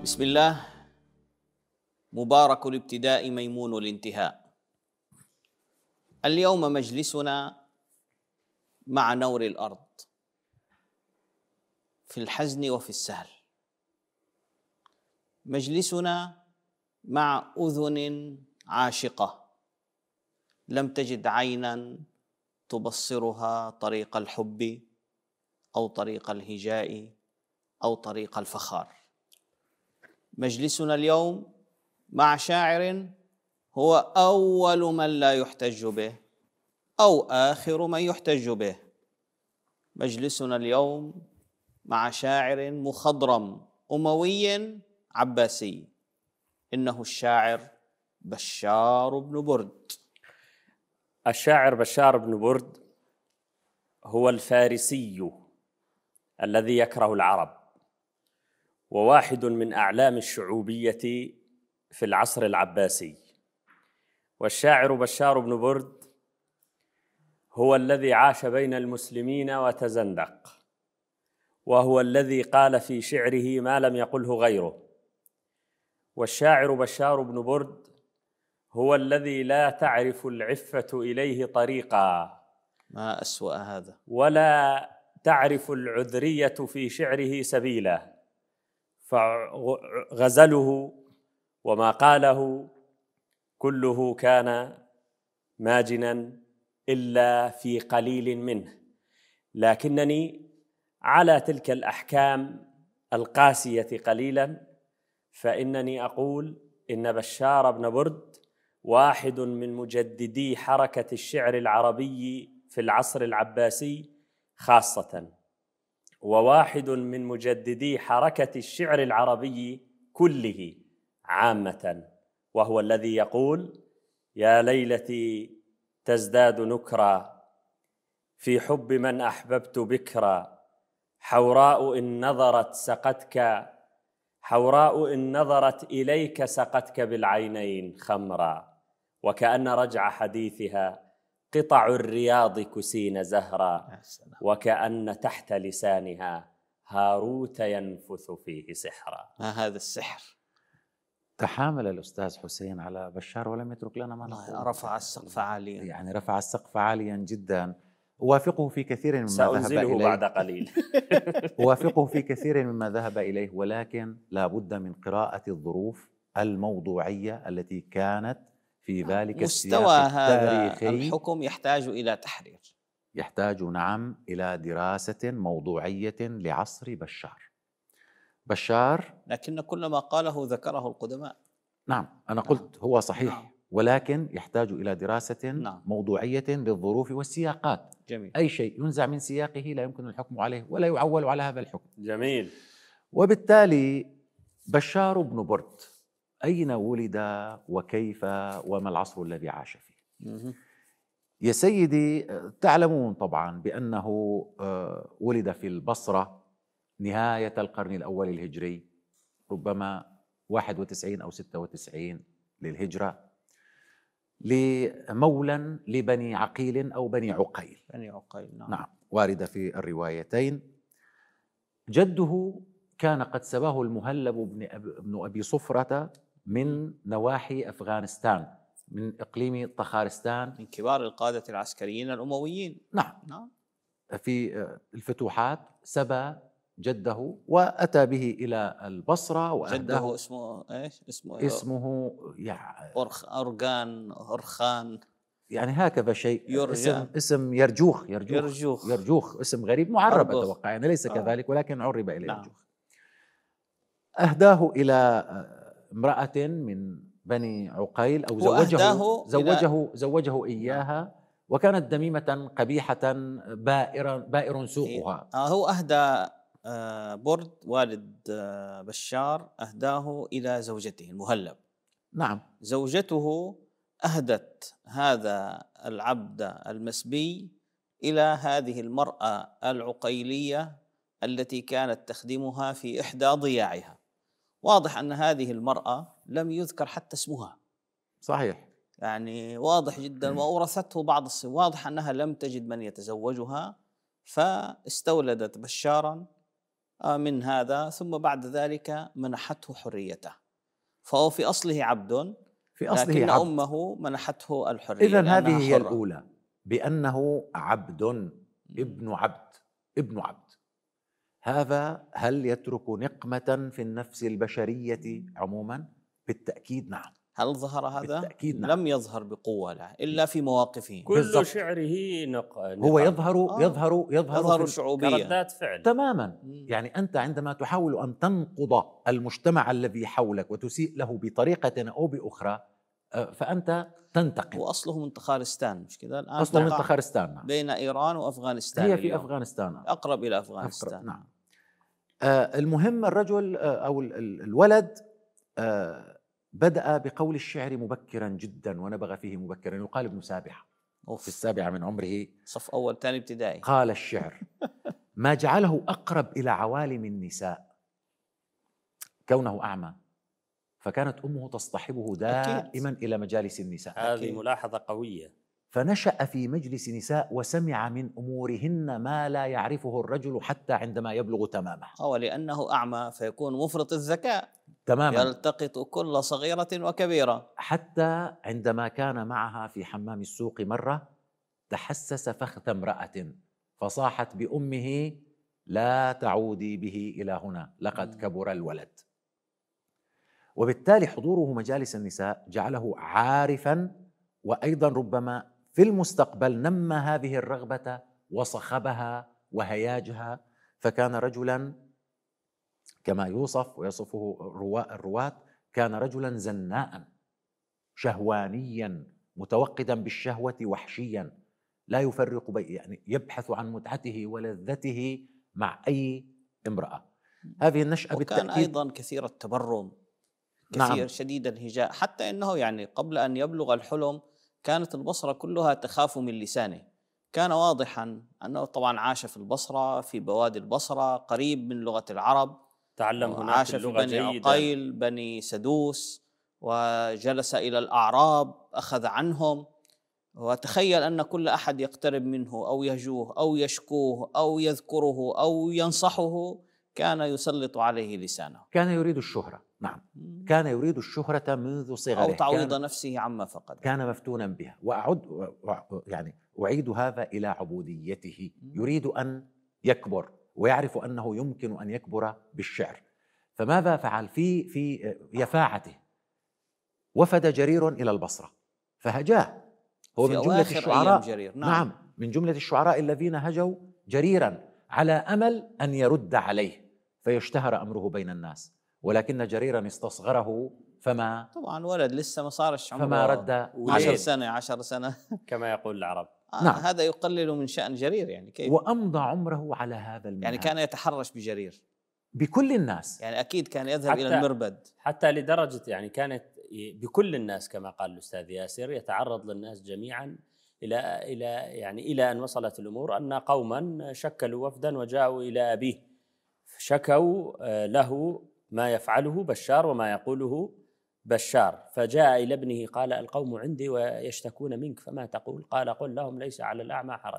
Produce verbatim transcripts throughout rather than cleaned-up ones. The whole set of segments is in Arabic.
بسم الله. مبارك الابتداء ميمون الانتهاء. اليوم مجلسنا مع نور الأرض في الحزن وفي السهل، مجلسنا مع أذن عاشقة لم تجد عينا تبصرها طريق الحب أو طريق الهجاء أو طريق الفخار. مجلسنا اليوم مع شاعر هو أول من لا يحتج به أو آخر من يحتج به. مجلسنا اليوم مع شاعر مخضرم أموي عباسي، إنه الشاعر بشار بن برد. الشاعر بشار بن برد هو الفارسي الذي يكره العرب، وواحد من أعلام الشعوبية في العصر العباسي. والشاعر بشار بن برد هو الذي عاش بين المسلمين وتزندق، وهو الذي قال في شعره ما لم يقله غيره. والشاعر بشار بن برد هو الذي لا تعرف العفة إليه طريقا، ما أسوأ هذا، ولا تعرف العذرية في شعره سبيلا، فغزله وما قاله كله كان ماجنا إلا في قليل منه. لكنني على تلك الأحكام القاسية قليلا فإنني أقول إن بشار بن برد واحد من مجددي حركة الشعر العربي في العصر العباسي خاصة، وواحد من مجددي حركة الشعر العربي كله عامة، وهو الذي يقول: يا ليلتي تزداد نكرا في حب من أحببت بكرا، حوراء إن نظرت سقتك حوراء إن نظرت إليك سقتك بالعينين خمرا، وكأن رجع حديثها قطع الرياض كسين زهرا، وكأن تحت لسانها هاروت ينفث فيه سحرا. ما هذا السحر؟ تحامل الأستاذ حسين على بشار ولم يترك لنا ما نقول. رفع السقف عاليا، يعني رفع السقف عاليا جدا. أوافقه في كثير مما ذهب سأنزله إليه بعد قليل. أوافقه في كثير مما ذهب إليه، ولكن لا بد من قراءة الظروف الموضوعية التي كانت في ذلك السياق مستوى هذا التاريخي. الحكم يحتاج إلى تحرير، يحتاج نعم إلى دراسة موضوعية لعصر بشار. بشار لكن كل ما قاله ذكره القدماء. نعم أنا قلت نعم. هو صحيح، نعم. ولكن يحتاج إلى دراسة نعم. موضوعية للظروف والسياقات. جميل. أي شيء ينزع من سياقه لا يمكن الحكم عليه ولا يعول على هذا الحكم. جميل. وبالتالي بشار بن برد أين ولد وكيف وما العصر الذي عاش فيه؟ مه. يا سيدي تعلمون طبعا بأنه ولد في البصرة نهاية القرن الأول الهجري، ربما واحد وتسعين أو ستة وتسعين للهجرة، لمولا لبني عقيل أو بني عقيل. بني عقيل نعم. نعم واردة في الروايتين. جده كان قد سباه المهلب بن أبي, بن أبي صفرة من نواحي أفغانستان، من إقليم طخارستان، من كبار القادة العسكريين الأمويين. نعم نعم. في الفتوحات سبى جده وأتى به إلى البصرة. جده اسمه إيش؟ اسمه اسمه يعني أرخ أرغان أرخان، يعني هكذا شيء. يرجى. اسم اسم يرجوخ يرجوخ يرجوخ, يرجوخ اسم غريب معرب أرجوخ. أتوقع، يعني ليس آه. كذلك ولكن عرب إلى نعم. يرجوخ. أهداه إلى امرأة من بني عقيل أو زوجه زوجه زوجه إياها. نعم. وكانت دميمة قبيحة بائر بائر سوقها. آه هو أهدى آه برد والد آه بشار أهداه إلى زوجته المهلب. نعم. زوجته أهدت هذا العبد المسبي إلى هذه المرأة العقيلية التي كانت تخدمها في إحدى ضياعها. واضح أن هذه المرأة لم يذكر حتى اسمها. صحيح. يعني واضح جدا. وأورثته بعض الصفات، واضح أنها لم تجد من يتزوجها، فاستولدت بشارا من هذا، ثم بعد ذلك منحته حريته، فهو في أصله عبد، في أصله لكن عبد. أمه منحته الحرية. إذن هذه لأنها هي حرة. الأولى، بأنه عبد، ابن عبد، ابن عبد. هذا هل يترك نقمة في النفس البشرية عموما؟ بالتأكيد نعم. هل ظهر هذا؟ بالتأكيد نعم. لم يظهر بقوة له إلا في مواقفه. كل بالضبط. شعره نق... هو يظهر آه. يظهر يظهر, يظهر في شعوبية كردات فعل تماما. مم. يعني أنت عندما تحاول أن تنقض المجتمع الذي حولك وتسيء له بطريقة أو بأخرى فأنت تنتقم. وأصله من تخارستان، مش كذا؟ الآن أصله من تقع تخارستان نعم. بين إيران وأفغانستان. هي في اليوم. أفغانستان أقرب إلى أفغانستان. أقرب. نعم. آه المهم الرجل آه أو الولد آه بدأ بقول الشعر مبكرا جدا ونبغ فيه مبكرا، يقال ابن سابعة أوف. في السابعة من عمره، صف أول ثاني ابتدائي. قال الشعر ما جعله أقرب إلى عوالم النساء كونه أعمى، فكانت أمه تصطحبه دائما أكيد. إلى مجالس النساء. هذه أكيد. ملاحظة قوية. فنشأ في مجلس نساء وسمع من أمورهن ما لا يعرفه الرجل حتى عندما يبلغ تمامه. أو لأنه أعمى فيكون مفرط الذكاء تماما، يلتقط كل صغيرة وكبيرة. حتى عندما كان معها في حمام السوق مرة تحسس فخذ امرأة فصاحت بأمه لا تعودي به إلى هنا لقد كبر الولد. وبالتالي حضوره مجالس النساء جعله عارفا، وأيضا ربما في المستقبل نمى هذه الرغبة وصخبها وهياجها، فكان رجلا كما يوصف ويصفه الرواة كان رجلا زناء شهوانيا متوقدا بالشهوة وحشيا لا يفرق بين، يعني يبحث عن متعته ولذته مع أي امرأة. هذه النشأة وكان بالتأكيد أيضا كثير التبرم، كثير نعم. شديد الهجاء، حتى أنه يعني قبل أن يبلغ الحلم كانت البصرة كلها تخاف من لسانه. كان واضحا أنه طبعا عاش في البصرة، في بوادي البصرة قريب من لغة العرب، تعلم هناك عاش في بني عقيل بني سدوس، وجلس إلى الأعراب أخذ عنهم، وتخيل أن كل أحد يقترب منه أو يهجوه أو يشكوه أو يذكره أو ينصحه كان يسلط عليه لسانه. كان يريد الشهرة. نعم، كان يريد الشهرة منذ صغره، أو تعويض نفسه عما فقد. كان مفتونا بها. وأعد يعني أعيد هذا إلى عبوديته، يريد أن يكبر ويعرف أنه يمكن أن يكبر بالشعر. فماذا فعل؟ في في يفاعته وفد جرير إلى البصرة فهجاه. هو من جملة الشعراء جرير. نعم. نعم من جملة الشعراء الذين هجوا جريرا على أمل أن يرد عليه فيشتهر أمره بين الناس، ولكن جريرا استصغره فما طبعا ولد لسه ما صارش عمره فما رد عشر سنة عشر سنة كما يقول العرب. آه نعم. هذا يقلل من شأن جرير يعني كيف؟ وأمضى عمره على هذا المنهج. يعني كان يتحرش بجرير بكل الناس، يعني أكيد كان يذهب إلى المربد، حتى لدرجة يعني كانت بكل الناس كما قال الأستاذ ياسر يتعرض للناس جميعا إلى إلى يعني إلى أن وصلت الأمور أن قوما شكلوا وفدا وجاءوا إلى أبيه شكوا له ما يفعله بشار وما يقوله بشار، فجاء إلى ابنه قال القوم عندي ويشتكون منك فما تقول؟ قال قل لهم ليس على الأعمى حرج.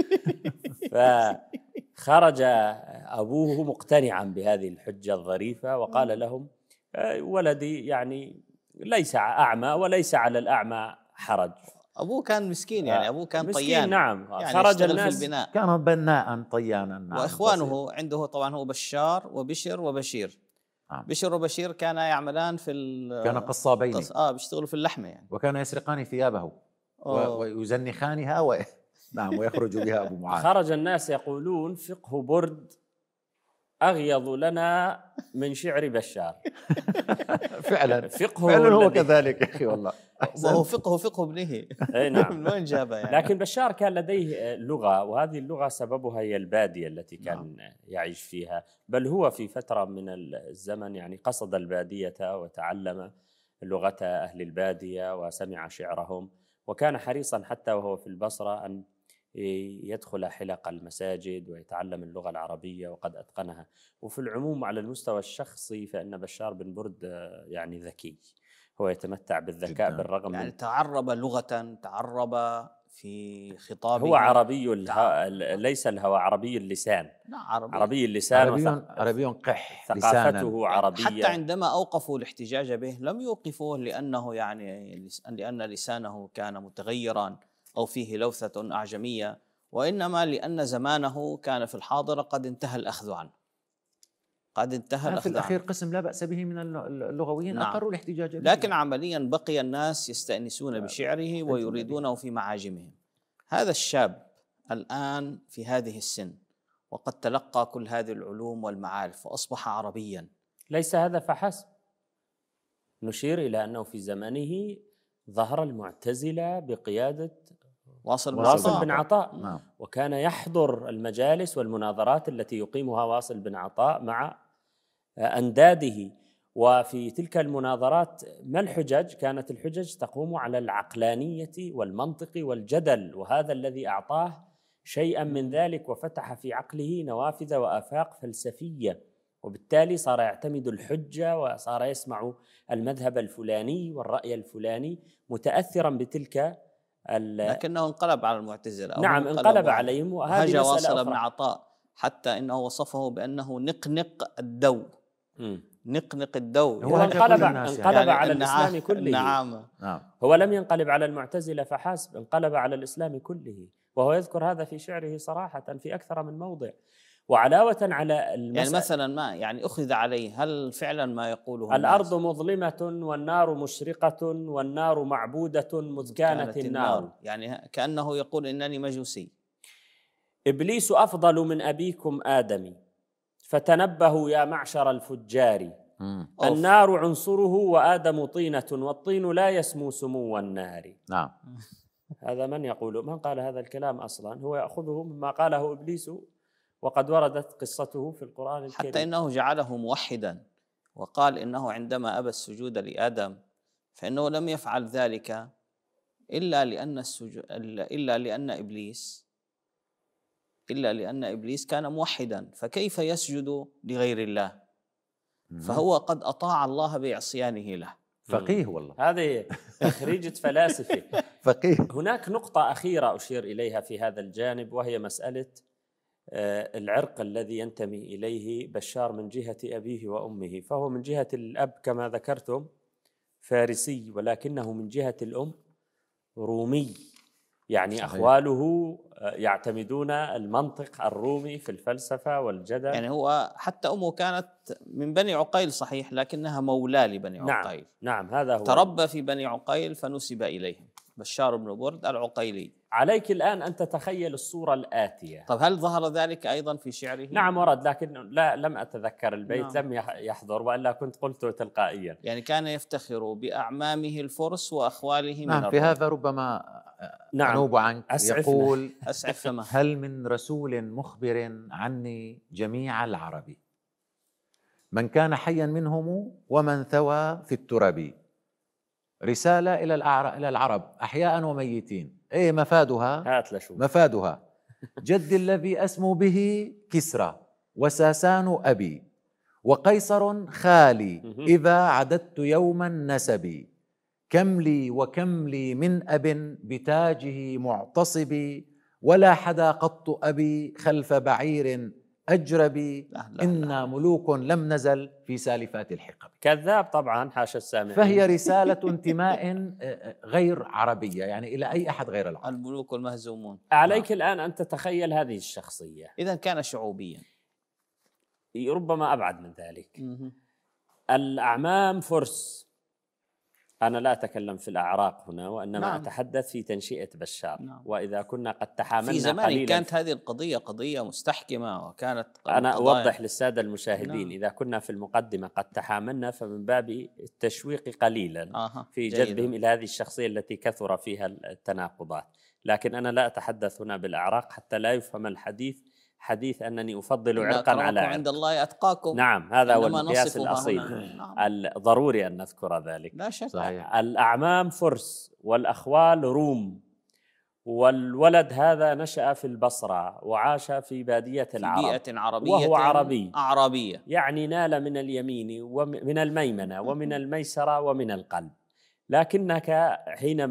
فخرج أبوه مقتنعا بهذه الحجة الظريفة وقال لهم ولدي يعني ليس أعمى وليس على الأعمى حرج. أبوه كان مسكين، يعني أبوه كان مسكين طيان. نعم، يعني خرج الناس في البناء. كان بناء طيانا. نعم. وإخوانه بسيط. عنده طبعا هو بشار وبشر وبشير. نعم. بشر وبشير كانا يعملان في كان قصابين قص... اه بيشتغلوا في اللحمة يعني، وكان يسرقان ثيابه أوه. ويزنخانها و... نعم ويخرج بها أبو معاذ. خرج الناس يقولون فقه برد أغيض لنا من شعر بشار. فعلا فقه فعلا هو كذلك يا أخي والله. وهو فقه فقه ابنه. اي نعم. من وين جابه يعني؟ لكن بشار كان لديه لغة، وهذه اللغة سببها هي البادية التي كان نعم. يعيش فيها، بل هو في فترة من الزمن يعني قصد البادية وتعلم لغة أهل البادية وسمع شعرهم، وكان حريصا حتى وهو في البصرة أن يدخل حلق المساجد ويتعلم اللغة العربية وقد أتقنها. وفي العموم على المستوى الشخصي فإن بشار بن برد يعني ذكي، هو يتمتع بالذكاء جداً. بالرغم يعني من تعرب لغة، تعرب في خطابه. هو عربي الها... ليس الهوى، عربي اللسان. لا عربي, عربي اللسان عربي وثق... عربي قح ثقافته عربية. حتى عندما أوقفوا الاحتجاج به لم يوقفوه لأنه يعني لأن لسانه كان متغيرا أو فيه لوثة أعجمية، وإنما لأن زمانه كان في الحاضرة قد انتهى الأخذ عنه. قد انتهى الأخذ في الأخير عنه. قسم لا بأس به من اللغويين نعم. أقروا الاحتجاج به، لكن عمليا بقي الناس يستأنسون بشعره ويريدونه في معاجمهم. هذا الشاب الآن في هذه السن وقد تلقى كل هذه العلوم والمعارف وأصبح عربيا. ليس هذا فحسب، نشير إلى أنه في زمنه ظهر المعتزلة بقيادة واصل بن واصل عطاء, بن عطاء. نعم. وكان يحضر المجالس والمناظرات التي يقيمها واصل بن عطاء مع أنداده. وفي تلك المناظرات ما الحجج؟ كانت الحجج تقوم على العقلانية والمنطق والجدل، وهذا الذي أعطاه شيئا من ذلك وفتح في عقله نوافذ وآفاق فلسفية، وبالتالي صار يعتمد الحجة وصار يسمع المذهب الفلاني والرأي الفلاني متأثرا بتلك. لكنه انقلب على المعتزلة. نعم انقلب عليهم، وهذه هجا واصل أخرى. بن عطاء حتى إنه وصفه بأنه نقنق الدو. م. نقنق الدو. هو انقلب انقلب يعني على الإسلام كله. نعم. نعم. هو لم ينقلب على المعتزلة فحسب، انقلب على الإسلام كله، وهو يذكر هذا في شعره صراحة في أكثر من موضع. وعلاوة على المسألة، يعني مثلا ما يعني أخذ عليه، هل فعلا ما يقوله الأرض الناس؟ مظلمة والنار مشرقة والنار معبودة مذ كانت النار. النار، يعني كأنه يقول إنني مجوسي. إبليس أفضل من أبيكم آدم، فتنبهوا يا معشر الفجار. مم. النار عنصره وآدم طينة، والطين لا يسمو سمو النار. نعم. هذا من يقول؟ من قال هذا الكلام أصلا؟ هو يأخذه مما قاله إبليس، وقد وردت قصته في القرآن الكريم. حتى إنه جعله موحدا، وقال إنه عندما أبى السجود لآدم فإنه لم يفعل ذلك إلا لأن السجود إلا لأن إبليس إلا لأن إبليس كان موحدا، فكيف يسجد لغير الله؟ فهو قد أطاع الله بعصيانه له. فقيه والله. هذه تخريجة فلاسفة. فقيه. هناك نقطة أخيرة أشير إليها في هذا الجانب، وهي مسألة العرق الذي ينتمي إليه بشار من جهة أبيه وأمه. فهو من جهة الأب كما ذكرتم فارسي، ولكنه من جهة الأم رومي. يعني صحيح. أخواله يعتمدون المنطق الرومي في الفلسفة والجدل. يعني هو حتى أمه كانت من بني عقيل صحيح، لكنها مولاه لبني نعم. عقيل. نعم هذا هو. تربى في بني عقيل فنسب إليهم، بشار بن برد العقيلي. عليك الآن أن تتخيل الصورة الآتية. طب هل ظهر ذلك أيضا في شعره؟ نعم ورد، لكن لا لم أتذكر البيت. نعم. لم يحضر، وإلا كنت قلته تلقائيا. يعني كان يفتخر بأعمامه الفرس وأخواله من نعم. في هذا ربما نعم. أنوب عنك. أسعفنا. يقول أسعفنا. هل من رسول مخبر عني جميع العرب، من كان حيا منهم ومن ثوى في التراب، رسالة إلى إلى العرب أحياء وميتين. إيه مفادها؟ هات لشوف. مفادها جد الذي أسمو به كسرى، وساسان أبي، وقيصر خالي، إذا عددت يوما نسبي، كم لي وكم لي من أب بتاجه معتصبي، ولا حدا قط أبي خلف بعير أجربي، لا لا إنا لا. ملوك لم نزل في سالفات الحقب. كذاب طبعا، حاشا السامعين. فهي رسالة انتماء غير عربية، يعني إلى أي أحد غير العرب. الملوك المهزومون. عليك الآن أن تتخيل هذه الشخصية. إذا كان شعوبيا، ربما أبعد من ذلك. الأعمام فرس. أنا لا أتكلم في الأعراق هنا، وإنما نعم. أتحدث في تنشئة بشار. نعم. وإذا كنا قد تحاملنا في زمان قليلا، كانت هذه القضية قضية مستحكمة، وكانت أنا أوضح للسادة المشاهدين. نعم. إذا كنا في المقدمة قد تحاملنا فمن باب التشويق قليلا آه. في جذبهم إلى هذه الشخصية التي كثر فيها التناقضات. لكن أنا لا أتحدث هنا بالأعراق حتى لا يفهم الحديث حديث أنني أفضل عرقا على عرق. عند الله أتقاكم. نعم هذا هو المقياس الأصيل. نعم. الضروري أن نذكر ذلك. لا شك. صحيح. الأعمام فرس والأخوال روم، والولد هذا نشأ في البصرة وعاش في بادية العرب، في بيئة عربية وهو عربي أعرابية، يعني نال من اليمين ومن الميمنة ومن الميسرة ومن القلب. لكنك حينما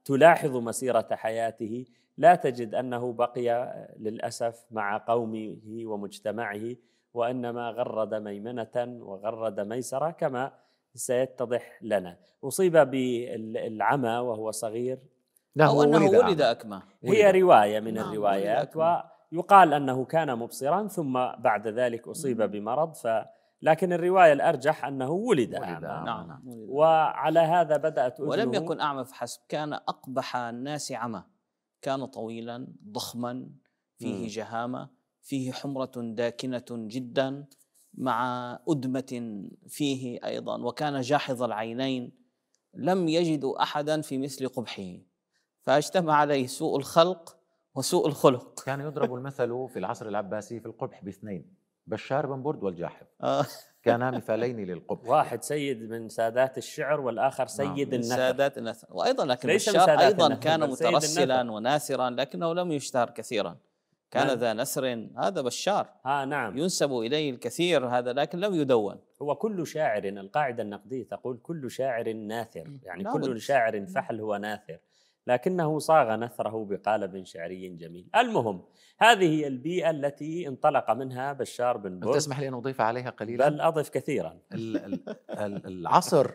تلاحظ مسيرة حياته لا تجد أنه بقي للأسف مع قومه ومجتمعه، وإنما غرد ميمنة وغرد ميسرة كما سيتضح لنا. أصيب بالعمى وهو صغير، لا أو هو أنه ولد ولد أعمى. أكمى. هي ولد. رواية من نعم، الروايات، ولد أكمى. ويقال أنه كان مبصرا ثم بعد ذلك أصيب مم. بمرض، ف لكن الرواية الأرجح أنه ولد ولد أعمى. أعمى. نعم، نعم. ولد. وعلى هذا بدأت أذنه. ولم يكن أعمى فحسب، كان أقبح الناس عمى، كان طويلا ضخما فيه مم. جهامة، فيه حمرة داكنة جدا مع أدمة فيه أيضا، وكان جاحظ العينين، لم يجدوا أحدا في مثل قبحه، فاجتمع عليه سوء الخلق وسوء الخلق. كان يضرب المثل في العصر العباسي في القبح باثنين، بشار بن برد والجاحظ، آه. كانا مثالين للقبح. واحد سيد من سادات الشعر والآخر سيد نعم. من النثر. سادات النثر، وأيضا لكن ليس من بشار سادات أيضا النثر، كان بل سيد مترسلا النثر. وناثرا، لكنه لم يشتهر كثيرا. كان من؟ ذا نثر، هذا بشار ها نعم، ينسب إليه الكثير هذا، لكن لم يدون. هو كل شاعر، القاعدة النقدية تقول كل شاعر ناثر، يعني لا كل بد. شاعر فحل هو ناثر، لكنه صاغ نثره بقالب شعري جميل. المهم، هذه هي البيئة التي انطلق منها بشار بن هل برد. تسمح لي أن أضيف عليها قليلا؟ بل أضف كثيرا. ال- ال- العصر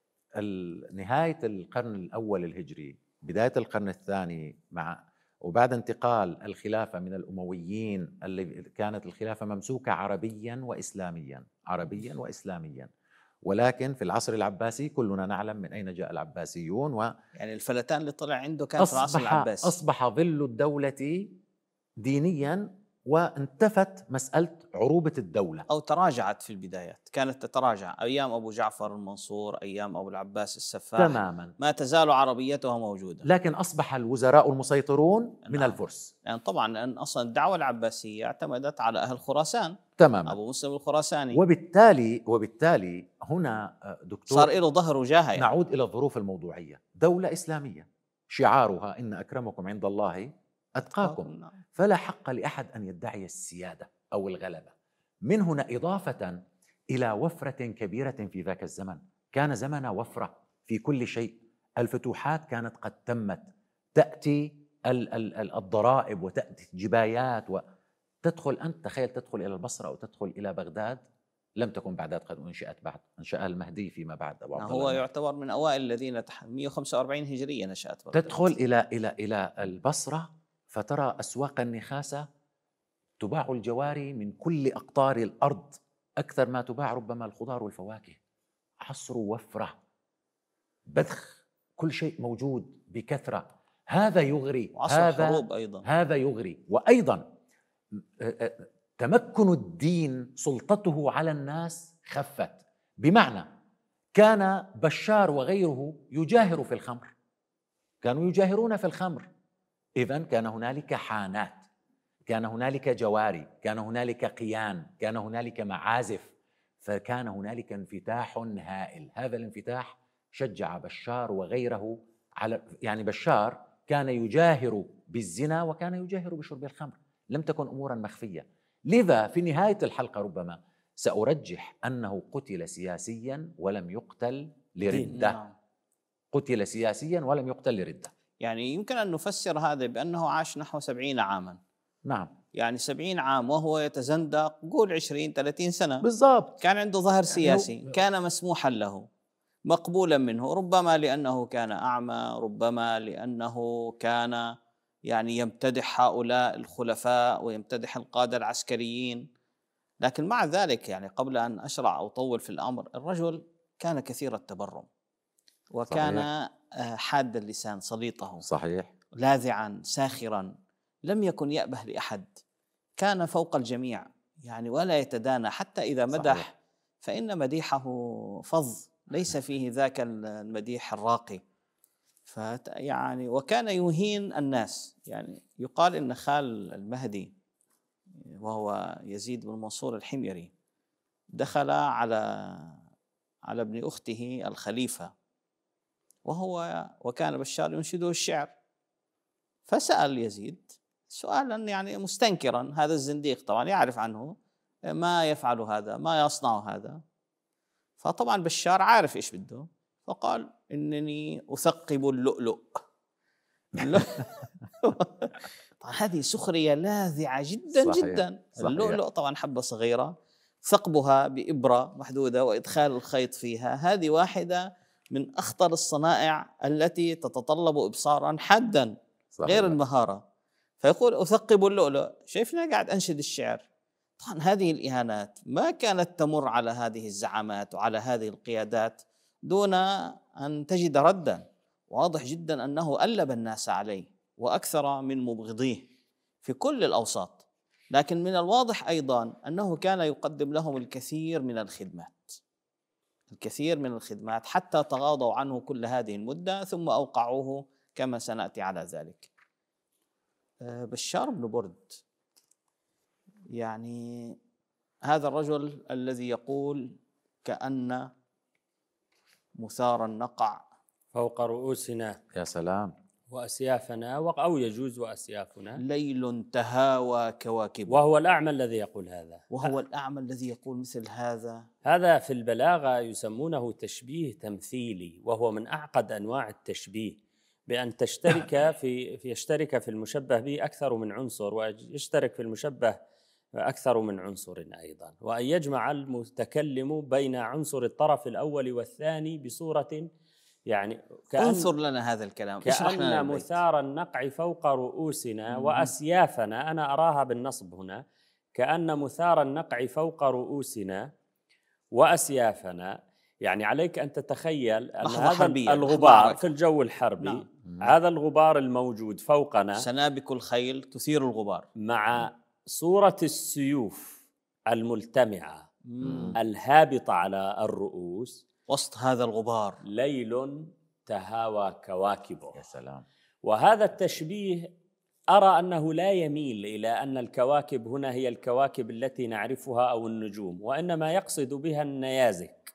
نهاية القرن الأول الهجري، بداية القرن الثاني، مع وبعد انتقال الخلافة من الأمويين اللي كانت الخلافة ممسوكة عربيا وإسلاميا، عربيا وإسلاميا، ولكن في العصر العباسي كلنا نعلم من أين جاء العباسيون، و يعني الفلتان اللي طلع عنده كان في العصر أصبح العباسي. أصبح ظل الدولة دينيا، وانتفت مسألة عروبة الدولة، أو تراجعت في البدايات، كانت تتراجع أيام أبو جعفر المنصور، أيام أبو العباس السفاح، تماما، ما تزال عربيتها موجودة. لكن أصبح الوزراء المسيطرون من نعم. الفرس. يعني طبعا لأن أصلا الدعوة العباسية اعتمدت على أهل خراسان، تماما. أبو مسلم الخراساني، وبالتالي وبالتالي هنا دكتور صار له ظهر وجاهة. يعني. نعود إلى الظروف الموضوعية. دولة إسلامية شعارها إن أكرمكم عند الله أتقاكم، نعم. فلا حق لأحد أن يدعي السيادة أو الغلبة. من هنا إضافة إلى وفرة كبيرة في ذاك الزمن، كان زمن وفرة في كل شيء، الفتوحات كانت قد تمت، تأتي الضرائب وتأتي الجبايات، وتدخل أنت تخيل تدخل إلى البصرة أو تدخل إلى بغداد، لم تكن بغداد قد أنشأت بعد، أنشأها المهدي فيما بعد أبو عبد الله. هو يعتبر من أوائل الذين تح... مئة وخمسة وأربعين هجرية نشأت بغداد. تدخل إلى إلى إلى البصرة فترى أسواق النخاسة تباع الجواري من كل أقطار الأرض أكثر ما تباع ربما الخضار والفواكه. عصر وفرة، بذخ، كل شيء موجود بكثرة. هذا يغري، وعصر حروب أيضا. هذا يغري. وأيضا تمكن الدين، سلطته على الناس خفت، بمعنى كان بشار وغيره يجاهر في الخمر، كانوا يجاهرون في الخمر، إذن كان هنالك حانات، كان هنالك جواري، كان هنالك قيان، كان هنالك معازف، فكان هنالك انفتاح هائل. هذا الانفتاح شجع بشار وغيره على، يعني بشار كان يجاهر بالزنا وكان يجاهر بشرب الخمر، لم تكن أمورا مخفية. لذا في نهاية الحلقة ربما سأرجح أنه قتل سياسيا ولم يقتل لردة. نعم. قتل سياسيا ولم يقتل لردة. يعني يمكن أن نفسر هذا بأنه عاش نحو سبعين عاما. نعم. يعني سبعين عام وهو يتزندق، قول عشرين ثلاثين سنة بالضبط. كان عنده ظهر سياسي، يعني كان مسموحا له، مقبولا منه، ربما لأنه كان أعمى، ربما لأنه كان يعني يمتدح هؤلاء الخلفاء ويمتدح القادة العسكريين. لكن مع ذلك يعني قبل أن أشرع أو أطول في الأمر، الرجل كان كثير التبرم، وكان صحيح. حاد اللسان، سليطه، صحيح، لاذعا ساخرا، لم يكن يأبه لأحد، كان فوق الجميع يعني، ولا يتدانى، حتى إذا مدح صحيح. فإن مديحه فظ، ليس فيه ذاك المديح الراقي. يعني وكان يهين الناس. يعني يقال إن خال المهدي وهو يزيد بن منصور الحميري دخل على على ابن أخته الخليفة، وهو وكان بشار ينشده الشعر، فسأل يزيد سؤالا يعني مستنكرا، هذا الزنديق طبعا يعرف عنه ما يفعل هذا، ما يصنع هذا. فطبعا بشار عارف إيش بده، فقال إنني أثقب اللؤلؤ، طبعا هذه سخرية لاذعة جدا صحيح. جدا. صحيح. اللؤلؤ طبعا حبة صغيرة ثقبها بإبرة محدودة وإدخال الخيط فيها، هذه واحدة من أخطر الصنائع التي تتطلب إبصارا حادا صحيح. غير المهارة. فيقول أثقب اللؤلؤ، شايفنا قاعد أنشد الشعر. طبعا هذه الإهانات ما كانت تمر على هذه الزعامات وعلى هذه القيادات دون أن تجد ردا. واضح جدا أنه ألب الناس عليه وأكثر من مبغضيه في كل الأوساط، لكن من الواضح أيضا أنه كان يقدم لهم الكثير من الخدمات الكثير من الخدمات حتى تغاضوا عنه كل هذه المدة ثم أوقعوه كما سنأتي على ذلك. بشار بن برد، يعني هذا الرجل الذي يقول كأن مثار النقع فوق رؤوسنا، يا سلام، وأسيافنا، أو يجوز وأسيافنا، ليل تهاوى كواكب، وهو الأعمى الذي يقول هذا وهو الأعمى الذي يقول مثل هذا. هذا في البلاغة يسمونه تشبيه تمثيلي، وهو من أعقد أنواع التشبيه، بأن تشترك في في يشترك في المشبه به أكثر من عنصر، ويشترك في المشبه أكثر من عنصر أيضا، وأن يجمع المتكلم بين عنصر الطرف الأول والثاني بصورة يعني كأن انظر لنا هذا الكلام، كأن مثار النقع فوق رؤوسنا وأسيافنا. أنا أراها بالنصب هنا، كأن مثار النقع فوق رؤوسنا وأسيافنا. يعني عليك أن تتخيل أن هذا الغبار في الجو الحربي، نعم. هذا الغبار الموجود فوقنا، سنابك الخيل تثير الغبار، مع صورة السيوف الملتمعة مم. الهابطة على الرؤوس وسط هذا الغبار، ليل تهاوى كواكبه. يا سلام. وهذا التشبيه أرى أنه لا يميل إلى أن الكواكب هنا هي الكواكب التي نعرفها أو النجوم، وإنما يقصد بها النيازك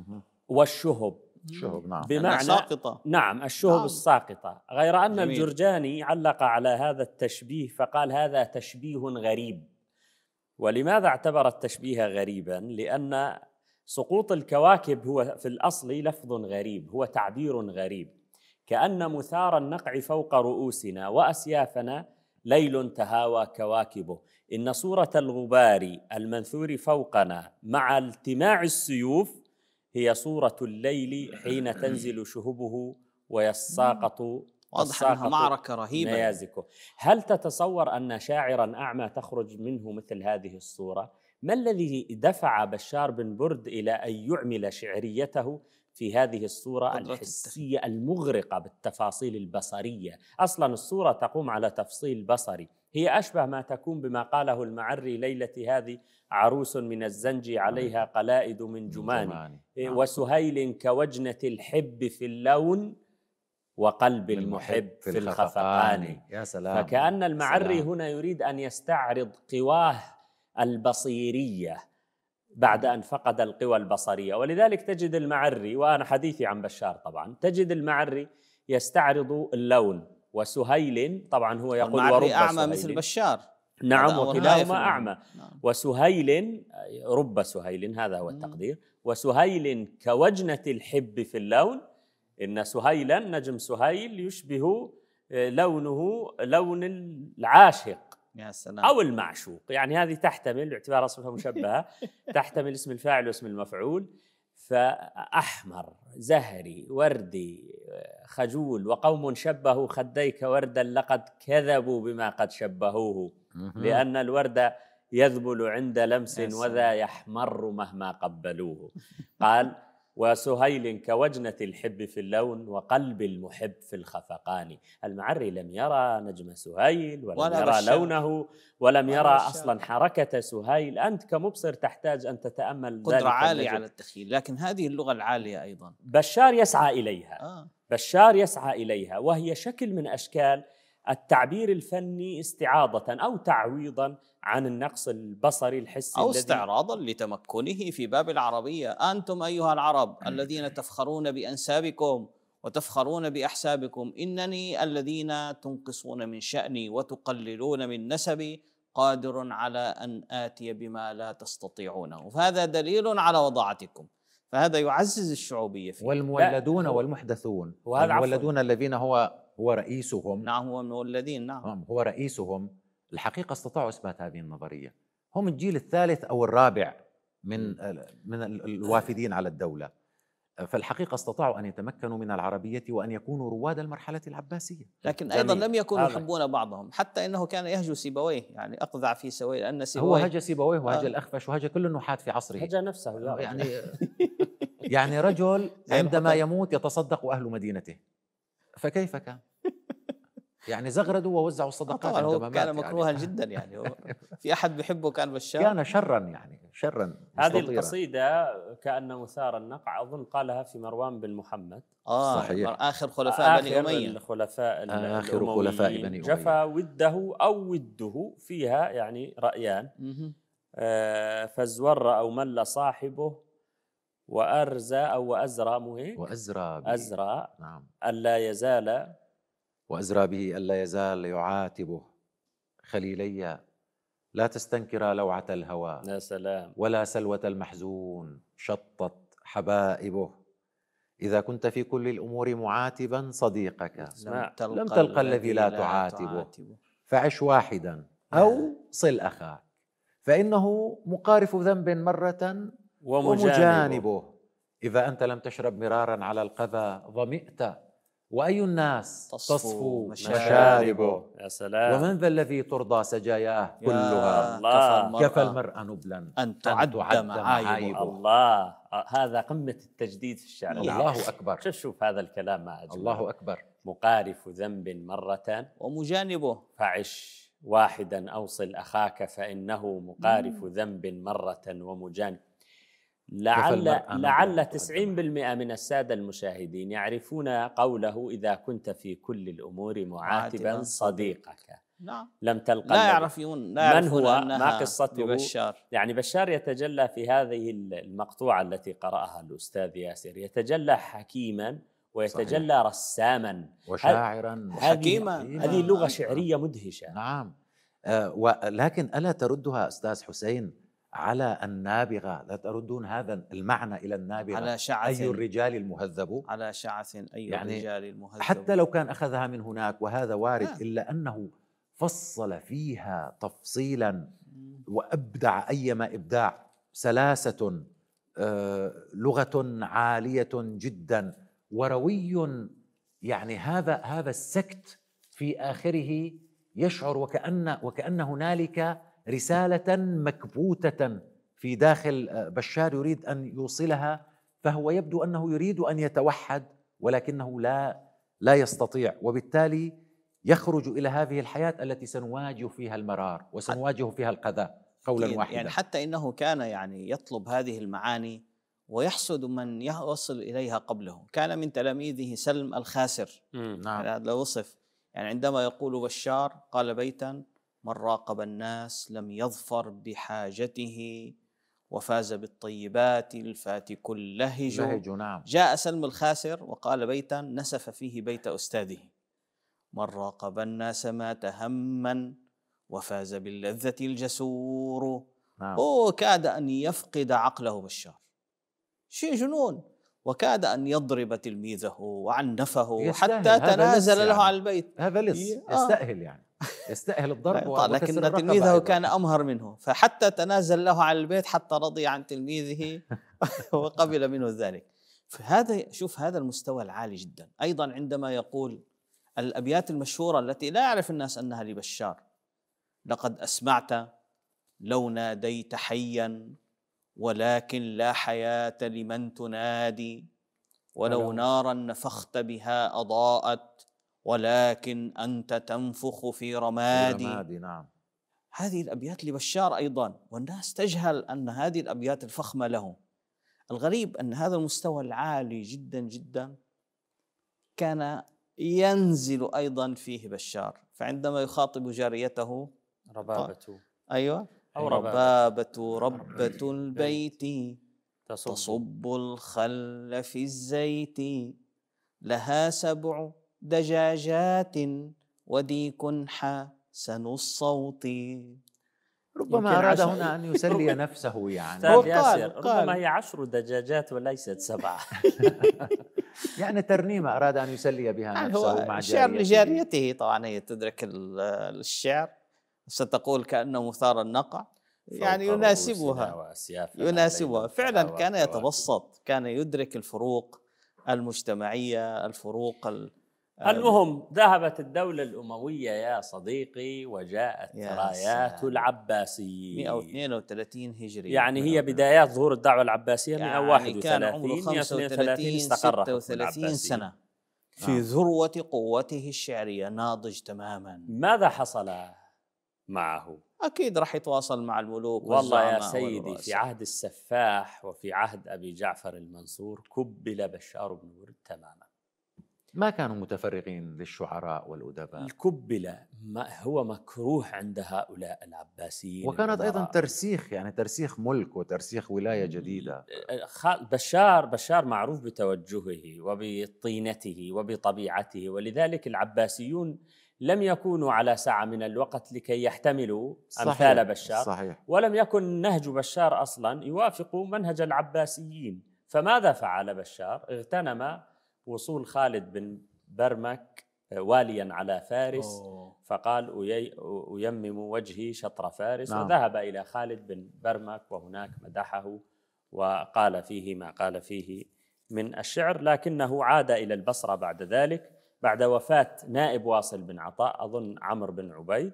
والشهب. الشهب نعم، بمعنى ساقطة. نعم الشهب نعم. الساقطة. غير أن جميل. الجرجاني علق على هذا التشبيه فقال هذا تشبيه غريب. ولماذا اعتبر التشبيه غريبا؟ لأن سقوط الكواكب هو في الأصل لفظ غريب، هو تعبير غريب، كأن مثار النقع فوق رؤوسنا وأسيافنا ليل تهاوى كواكبه. إن صورة الغبار المنثور فوقنا مع التماع السيوف هي صورة الليل حين تنزل شهبه ويساقط واضح أنها معركة رهيبة نيازكه. هل تتصور أن شاعرا أعمى تخرج منه مثل هذه الصورة؟ ما الذي دفع بشار بن برد إلى أن يعمل شعريته في هذه الصورة الحسية المغرقة بالتفاصيل البصرية؟ أصلا الصورة تقوم على تفصيل بصري، هي أشبه ما تكون بما قاله المعري ليلة هذه عروس من الزنج عليها قلائد من جمان، وسهيل كوجنة الحب في اللون وقلب المحب في الخفقان. يا سلام. فكأن المعري هنا يريد أن يستعرض قواه البصيرية بعد أن فقد القوى البصرية. ولذلك تجد المعري، وأنا حديثي عن بشار طبعا، تجد المعري يستعرض اللون، وسهيل طبعا هو يقول ورب أعمى سهيل مثل بشار، نعم، وكلاهما أعمى. نعم. وسهيل رب سهيل، هذا هو التقدير. وسهيل كوجنة الحب في اللون، إن سهيلا نجم سهيل يشبه لونه لون العاشق يا سلام. أو المعشوق، يعني هذه تحتمل باعتبار صفة مشبهة تحتمل اسم الفاعل واسم المفعول. فأحمر زهري وردي خجول، وقوم شبهوا خديك وردا لقد كذبوا بما قد شبهوه، لأن الورد يذبل عند لمس وذا يحمر مهما قبلوه. قال وسهيل كوجنة الحب في اللون وقلب المحب في الخفقان. المعري لم يرى نجم سهيل ولم ولا يرى بشار. لونه ولم يرى بشار. أصلا حركة سهيل. أنت كمبصر تحتاج أن تتأمل قدرة عالية على التخيل، لكن هذه اللغة العالية أيضا بشار يسعى إليها. آه. بشار يسعى إليها، وهي شكل من أشكال التعبير الفني استعاضة أو تعويضا عن النقص البصري الحسي، أو استعراضا لتمكنه في باب العربية. أنتم أيها العرب الذين تفخرون بأنسابكم وتفخرون بأحسابكم، إنني الذين تنقصون من شأني وتقللون من نسبي قادر على أن آتي بما لا تستطيعونه. فهذا دليل على وضاعتكم، فهذا يعزز الشعوبية فيه. والمولدون والمحدثون، المولدون الذين هو هو رئيسهم. نعم، هو من الذين نعم هو رئيسهم. الحقيقة استطاعوا إثبات هذه النظرية. هم الجيل الثالث أو الرابع من من الوافدين على الدولة، فالحقيقة استطاعوا أن يتمكنوا من العربية وأن يكونوا رواد المرحلة العباسية. لكن جميل. أيضا لم يكونوا هذا. يحبون بعضهم، حتى إنه كان يهجو سيبويه، يعني أقذع في سيبويه، لأن هو سيبويه هجا سيبويه وهجا آه. الأخفش وهجا كل النحاة في عصره. هجا نفسه يا يعني يعني رجل عندما يموت يتصدق أهل مدينته، فكيف كان؟ يعني زغردوا ووزعوا الصدقات. طبعا هو كان يعني مكروها جدا، يعني هو في أحد بيحبه كان بشار؟ كان شرا، يعني شرا. هذه القصيدة كأن مثار النقع أظن قالها في مروان بن محمد. آه صحيح. آخر خلفاء بني آخر أمية. الخلفاء آخر خلفاء بني أمية. جفا وده أو وده، فيها يعني رأيان. آه فازور أو مل صاحبه وأرزى أو وأزرى مهيك وأزرى به. أزرى نعم. ألا يزال وأزرى به ألا يزال يعاتبه خليلي لا تستنكر لوعة الهوى. يا سلام. ولا سلوة المحزون شطت حبائبه. إذا كنت في كل الأمور معاتبا صديقك لم تلقى, لم تلقى الذي لا تعاتبه. فعش واحدا أو صل أخاك فإنه مقارف ذنب مرة ومجانبه. إذا أنت لم تشرب مرارا على القذى ظمئت وأي الناس تصفو مشاربه. يا سلام. ومن ذا الذي ترضى سجاياه كلها الله. كفى المرء نبلا أن تعد معايبه. الله، هذا قمة التجديد في الشعر. الله أكبر. شوف شوف هذا الكلام ما أجمل. الله أكبر. مقارف ذنب مرة ومجانبه. فعش واحدا أوصل أخاك فإنه مقارف ذنب مرة ومجانب. لعل لعل تسعين بالمئة من السادة المشاهدين يعرفون قوله إذا كنت في كل الأمور معاتبا صديقك. نعم. لم تلقى لا يعرفون لا من هو، ما قصته بشار. يعني بشار يتجلى في هذه المقطوعة التي قرأها الأستاذ ياسر، يتجلى حكيما ويتجلى صحيح. رساما وشاعرا وحكيما. هذه لغة شعرية مدهشة. نعم. آه ولكن ألا تردها أستاذ حسين على النابغة؟ لا تردون هذا المعنى إلى النابغة؟ على شعث. أي الرجال المهذب. على شعث أي يعني الرجال المهذب. حتى لو كان أخذها من هناك وهذا وارد آه. إلا أنه فصل فيها تفصيلا وأبدع أيما إبداع. سلاسة، آه، لغة عالية جدا، وروي. يعني هذا هذا السكت في آخره يشعر وكأن وكأن هنالك رسالة مكبوتة في داخل بشار يريد أن يوصلها، فهو يبدو أنه يريد أن يتوحد ولكنه لا لا يستطيع، وبالتالي يخرج إلى هذه الحياة التي سنواجه فيها المرار وسنواجه فيها القذى قولا واحدا. يعني حتى إنه كان يعني يطلب هذه المعاني ويحسد من يصل إليها قبله. كان من تلاميذه سلم الخاسر. نعم. يعني هذا وصف، يعني عندما يقول بشار قال بيتا: من راقب الناس لم يظفر بحاجته وفاز بالطيبات الفات كل لهج. لهج. نعم. جاء سلم الخاسر وقال بيتا نسف فيه بيت أستاذه: من راقب الناس مات هما وفاز باللذة الجسور. نعم. هو كاد أن يفقد عقله بشار، شيء جنون، وكاد أن يضرب تلميذه وعنفه حتى تنازل يعني. له على البيت. هذا لص يستأهل، يعني يستأهل الضرب. لكن تلميذه كان أمهر منه، فحتى تنازل له على البيت حتى رضي عن تلميذه وقبل منه ذلك. فهذا شوف هذا المستوى العالي جدا. أيضا عندما يقول الأبيات المشهورة التي لا يعرف الناس أنها لبشار: لقد أسمعت لو ناديت حيا ولكن لا حياة لمن تنادي، ولو نارا نفخت بها أضاءت ولكن أنت تنفخ في رمادي. رمادي. نعم. هذه الأبيات لبشار أيضا، والناس تجهل أن هذه الأبيات الفخمة له. الغريب أن هذا المستوى العالي جدا جدا كان ينزل أيضا فيه بشار. فعندما يخاطب جاريته ربابة، أيوة، أو ربابة ربة البيت تصب الخل في الزيت، لها سبع دجاجات وديك حسن الصوت. ربما أراد هنا أن يسلي نفسه، يعني هو قال ربما هي عشر دجاجات وليست سبعة. يعني ترنيمة أراد أن يسلي بها يعني نفسه هو مع الشعر جاريته. لجاريته طبعا، هي تدرك ال- الشعر، ستقول كأنه مثار النقع، يعني فوق رؤوسنا يناسبها وأسيافنا يناسبها ليل فعلا. تهاوى كان كواكب. يتبسط، كان يدرك الفروق المجتمعية، الفروق ال- المهم ذهبت الدولة الأموية يا صديقي وجاءت يا رايات سلام. العباسيين. مئة واثنين وثلاثين هجرية، يعني هي بدايات ظهور الدعوة العباسية يعني كان مئة وواحد عمره وثلاثين، مئة واثنين خمسة وثلاثين وثلاثين استقر ستة حكم وثلاثين العباسيين. سنة في نعم. ذروة قوته الشعرية، ناضج تماما. ماذا حصل معه؟ أكيد راح يتواصل مع الملوك والله يا والزعماء سيدي، في والرؤساء. عهد السفاح وفي عهد أبي جعفر المنصور كبل بشار بن برد تماما. ما كانوا متفرغين للشعراء والأدباء. الكبل ما هو مكروه عند هؤلاء العباسيين. وكانت أيضا الأمراء. ترسيخ، يعني ترسيخ ملك وترسيخ ولاية جديدة. خ- بشار بشار معروف بتوجهه وبطينته وبطبيعته، ولذلك العباسيون لم يكونوا على سعة من الوقت لكي يحتملوا أمثال بشار. صحيح. ولم يكن نهج بشار أصلا يوافق منهج العباسيين. فماذا فعل بشار؟ اغتنم وصول خالد بن برمك واليا على فارس. أوه. فقال أيمم وجهي شطر فارس. نعم. وذهب إلى خالد بن برمك وهناك مدحه وقال فيه ما قال فيه من الشعر، لكنه عاد إلى البصرة بعد ذلك بعد وفاة نائب واصل بن عطاء أظن عمرو بن عبيد،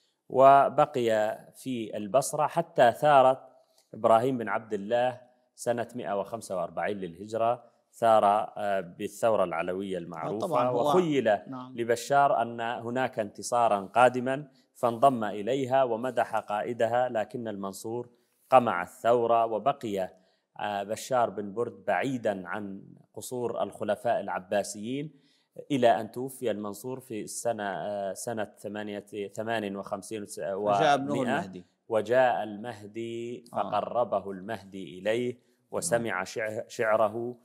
وبقي في البصرة حتى ثارت إبراهيم بن عبد الله سنة مئة وخمسة وأربعين للهجرة، ثار بالثورة العلوية المعروفة. وخيل نعم. لبشار أن هناك انتصارا قادما فانضم إليها ومدح قائدها، لكن المنصور قمع الثورة وبقي بشار بن برد بعيدا عن قصور الخلفاء العباسيين إلى أن توفي المنصور في السنة سنة ثمانية وخمسين وجاء ابنه المهدي. وجاء المهدي فقربه المهدي إليه وسمع شعره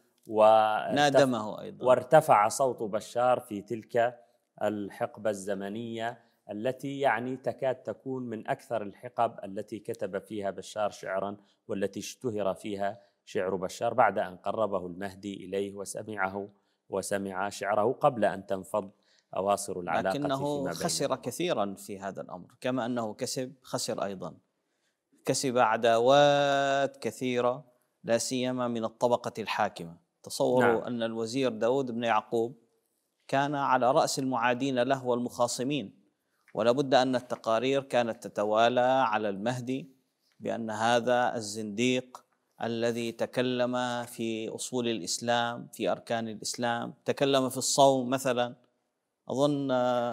ونادمه أيضا، وارتفع صوت بشار في تلك الحقبة الزمنية التي يعني تكاد تكون من أكثر الحقب التي كتب فيها بشار شعرا، والتي اشتهر فيها شعر بشار بعد أن قربه المهدي إليه وسمعه وسمع شعره قبل أن تنفض أواصر العلاقة فيما لكنه بينهم. خسر كثيرا في هذا الأمر، كما أنه كسب خسر أيضا، كسب عداوات كثيرة لا سيما من الطبقة الحاكمة. تصوروا نعم. أن الوزير داود بن يعقوب كان على رأس المعادين له والمخاصمين، ولا بد أن التقارير كانت تتوالى على المهدي بأن هذا الزنديق الذي تكلم في أصول الإسلام، في أركان الإسلام، تكلم في الصوم مثلا، أظن،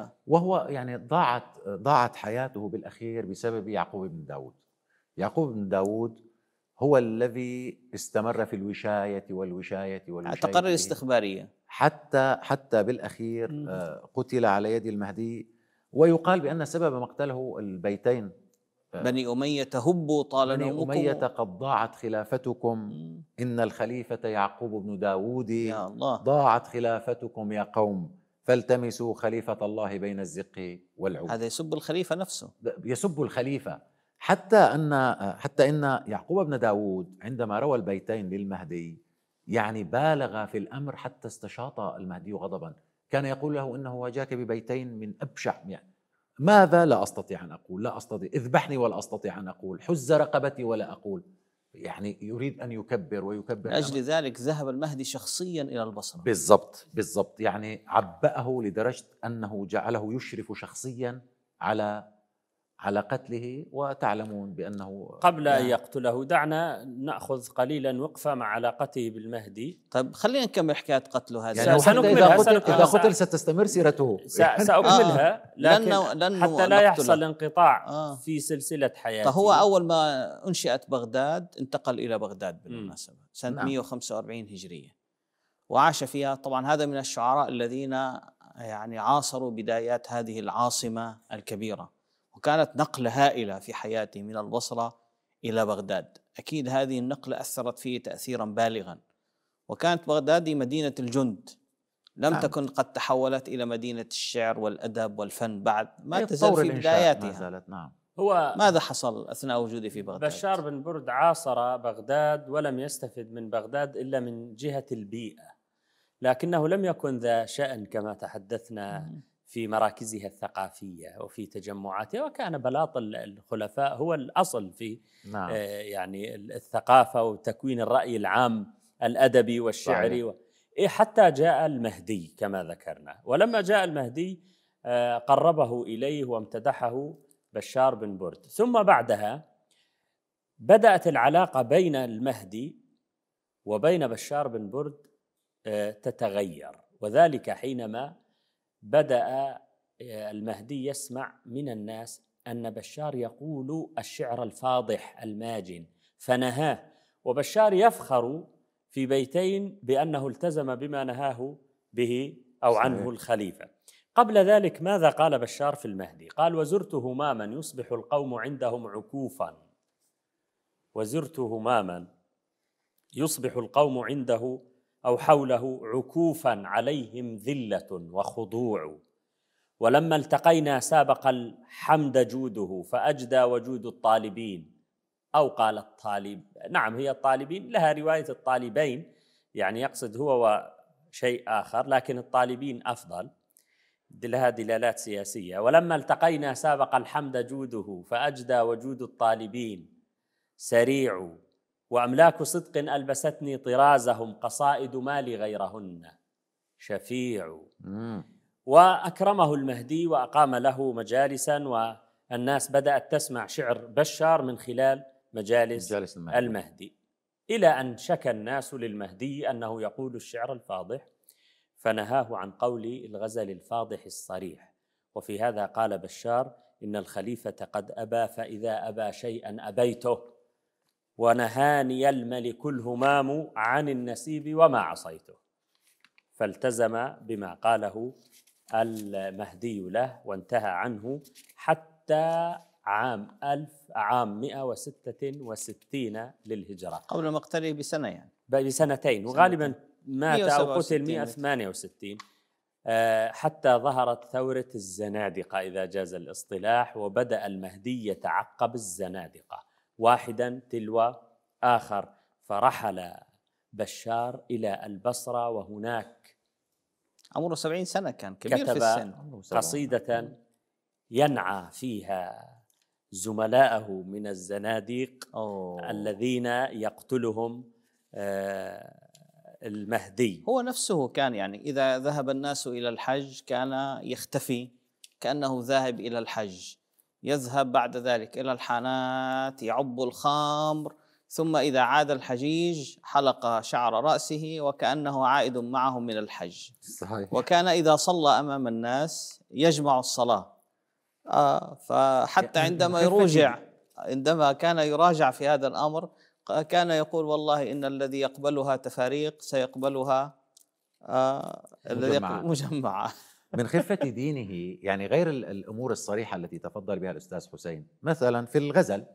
وهو يعني ضاعت ضاعت حياته بالأخير بسبب يعقوب بن داود. يعقوب بن داود هو الذي استمر في الوشاية والوشاية والوشاية تقارير استخبارية حتى حتى بالأخير م. قتل على يد المهدي. ويقال بأن سبب مقتله البيتين: بني أمية تهب طال بني نومكم، أمية قد ضاعت خلافتكم، م. إن الخليفة يعقوب بن داود، يا الله. ضاعت خلافتكم يا قوم فالتمسوا خليفة الله بين الزق والعود. هذا يسب الخليفة نفسه، يسب الخليفة. حتى أن حتى إن يعقوب بن داود عندما روى البيتين للمهدي يعني بالغ في الأمر حتى استشاط المهدي غضبا. كان يقول له إنه وجاك ببيتين من أبشع، يعني ماذا؟ لا أستطيع أن أقول، لا أستطيع، اذبحني ولا أستطيع أن أقول، حز رقبتي ولا أقول. يعني يريد أن يكبر ويكبر. من أجل ذلك ذهب المهدي شخصيا إلى البصرة. بالضبط بالضبط، يعني عبأه لدرجة أنه جعله يشرف شخصيا على على قتله. وتعلمون بأنه قبل أن يقتله دعنا نأخذ قليلا وقفة مع علاقته بالمهدي. طيب خلينا نكمل حكاية قتله هذه، يعني سنكملها. إذا قتل, إذا قتل ستستمر سيرته. سأكملها لكن لأنه لأنه حتى لا يحصل انقطاع آه. في سلسلة حياته. فهو أول ما أنشئت بغداد انتقل إلى بغداد بالمناسبة سنة نعم. مئة وخمسة وأربعين هجرية، وعاش فيها. طبعا هذا من الشعراء الذين يعني عاصروا بدايات هذه العاصمة الكبيرة، وكانت نقلة هائلة في حياته من البصرة إلى بغداد. أكيد هذه النقلة أثرت فيه تأثيرا بالغا، وكانت بغداد مدينة الجند، لم نعم. تكن قد تحولت إلى مدينة الشعر والأدب والفن بعد، ما تزال في بداياتها. ما زالت. نعم. هو ماذا حصل أثناء وجوده في بغداد؟ بشار بن برد عاصر بغداد ولم يستفد من بغداد إلا من جهة البيئة، لكنه لم يكن ذا شأن كما تحدثنا في مراكزها الثقافية وفي تجمعاتها، وكان بلاط الخلفاء هو الأصل في نعم. يعني الثقافة وتكوين الرأي العام الأدبي والشعري و... حتى جاء المهدي كما ذكرنا. ولما جاء المهدي قربه إليه وامتدحه بشار بن برد. ثم بعدها بدأت العلاقة بين المهدي وبين بشار بن برد تتغير، وذلك حينما بدأ المهدي يسمع من الناس أن بشار يقول الشعر الفاضح الماجن فنهاه، وبشار يفخر في بيتين بأنه التزم بما نهاه به أو عنه الخليفة. قبل ذلك ماذا قال بشار في المهدي؟ قال: وزرت هماما يصبح القوم عندهم عكوفا، وزرت هماما يصبح القوم عنده أو حوله عكوفا عليهم ذلة وخضوع، ولما التقينا سابق الحمد جوده فأجدى وجود الطالبين، أو قال الطالب، نعم هي الطالبين، لها رواية الطالبين يعني يقصد هو وشيء آخر، لكن الطالبين أفضل، لها دلالات سياسية. ولما التقينا سابق الحمد جوده فأجدى وجود الطالبين سريع، وأملاك صدق ألبستني طرازهم قصائد مالي غيرهن شفيع. وأكرمه المهدي وأقام له مجالسا، والناس بدأت تسمع شعر بشار من خلال مجالس, مجالس المهدي. المهدي إلى أن شكى الناس للمهدي أنه يقول الشعر الفاضح، فنهاه عن قول الغزل الفاضح الصريح. وفي هذا قال بشار: إن الخليفة قد أبى، فإذا أبى شيئا أبيته، ونهاني الملك الهمام عن النسيب وما عصيته. فالتزم بما قاله المهدي له وانتهى عنه حتى عام ألف عام مئة وستة وستين للهجرة، قبل مقتله بسنة يعني بسنتين، وغالبا مات أو قتل مئة وثمانية وستين حتى ظهرت ثورة الزنادقة إذا جاز الاصطلاح، وبدأ المهدي يتعقب الزنادقة واحدا تلو آخر، فرحل بشار إلى البصرة، وهناك عمره سبعين سنة، كان كبير كتب في السن. قصيدة ينعى فيها زملائه من الزناديق أوه. الذين يقتلهم المهدي. هو نفسه كان يعني إذا ذهب الناس إلى الحج كان يختفي كأنه ذاهب إلى الحج، يذهب بعد ذلك إلى الحانات يعب الخمر، ثم إذا عاد الحجيج حلق شعر رأسه وكأنه عائد معهم من الحج. صحيح. وكان إذا صلى أمام الناس يجمع الصلاة. آه فحتى عندما يراجع عندما كان يراجع في هذا الأمر كان يقول: والله إن الذي يقبلها تفاريق سيقبلها آه الذي مجمعة. من خفة دينه، يعني غير الأمور الصريحة التي تفضل بها الأستاذ حسين، مثلا في الغزل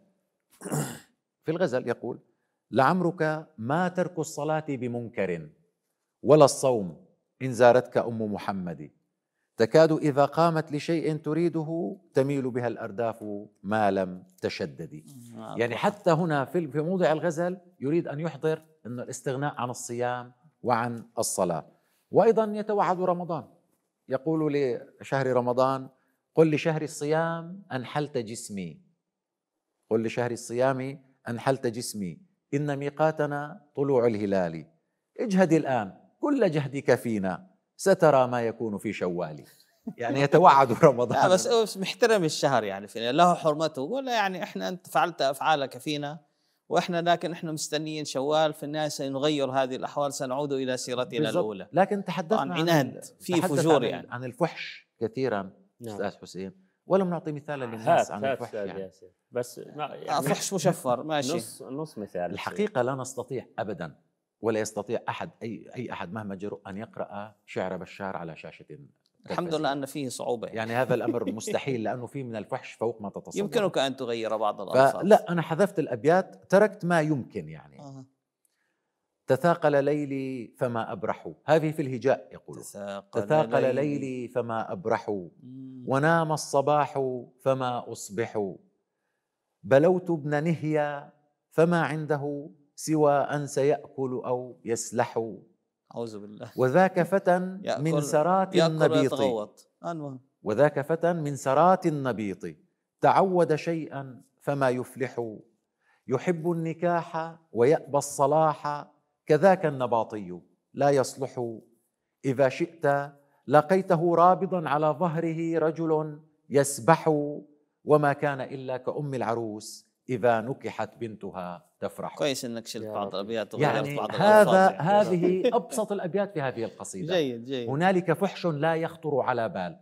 في الغزل يقول: لعمرك ما ترك الصلاة بمنكر، ولا الصوم إن زارتك أم محمد، تكاد إذا قامت لشيء تريده تميل بها الأرداف ما لم تشدد. يعني حتى هنا في موضع الغزل يريد أن يحضر أن الاستغناء عن الصيام وعن الصلاة. وأيضا يتوعد رمضان، يقول لشهر رمضان: قل لشهر الصيام أنحلت جسمي، قل لشهر الصيام أنحلت جسمي، إن ميقاتنا طلوع الهلال، اجهد الآن كل جهدك فينا، سترى ما يكون في شوال. يعني يتوعد رمضان. لا بس محترم الشهر، يعني فينا له حرمته، ولا يعني احنا انت فعلت افعالك فينا واحنا، لكن احنا مستنيين شوال، في النهايه سنغير هذه الاحوال، سنعود الى سيرتنا بالزبط. الاولى. لكن تحدثنا عن عناد في فجور يعني عن الفحش كثيرا استاذ حسين، ولم نعطي مثالا للناس عن الفحش يعني. بس يعني فحش مشفر ماشي، نص نص مثال. الحقيقه لا نستطيع ابدا، ولا يستطيع احد اي اي احد مهما جرؤ ان يقرا شعر بشار على شاشه. الحمد لله أن فيه صعوبة يعني, يعني هذا الأمر مستحيل، لأنه فيه من الفحش فوق ما تتصور. يمكنك أن تغير بعض الألفاظ. لا أنا حذفت الأبيات، تركت ما يمكن يعني. آه. تثاقل ليلي فما أبرح، هذه في الهجاء يقول: تثاقل, تثاقل ليلي, ليلي فما أبرح، ونام الصباح فما أصبح، بلوت ابن نهيا فما عنده سوى أن سيأكل أو يسلح، أعوذ بالله. وذاك فتى من سرات النبيط وذاك فتى من سرات النبيط تعود شيئا فما يفلح، يحب النكاح ويأبى الصلاح، كذاك النباطي لا يصلح. إذا شئت لقيته رابضا على ظهره رجل يسبح، وما كان إلا كأم العروس إذا نكحت بنتها تفرح. كويس إنك شلت بعض الأبيات يعني بعض هذا هذه أبسط الأبيات في هذه القصيدة. جيد جيد. هنالك فحش لا يخطر على بال.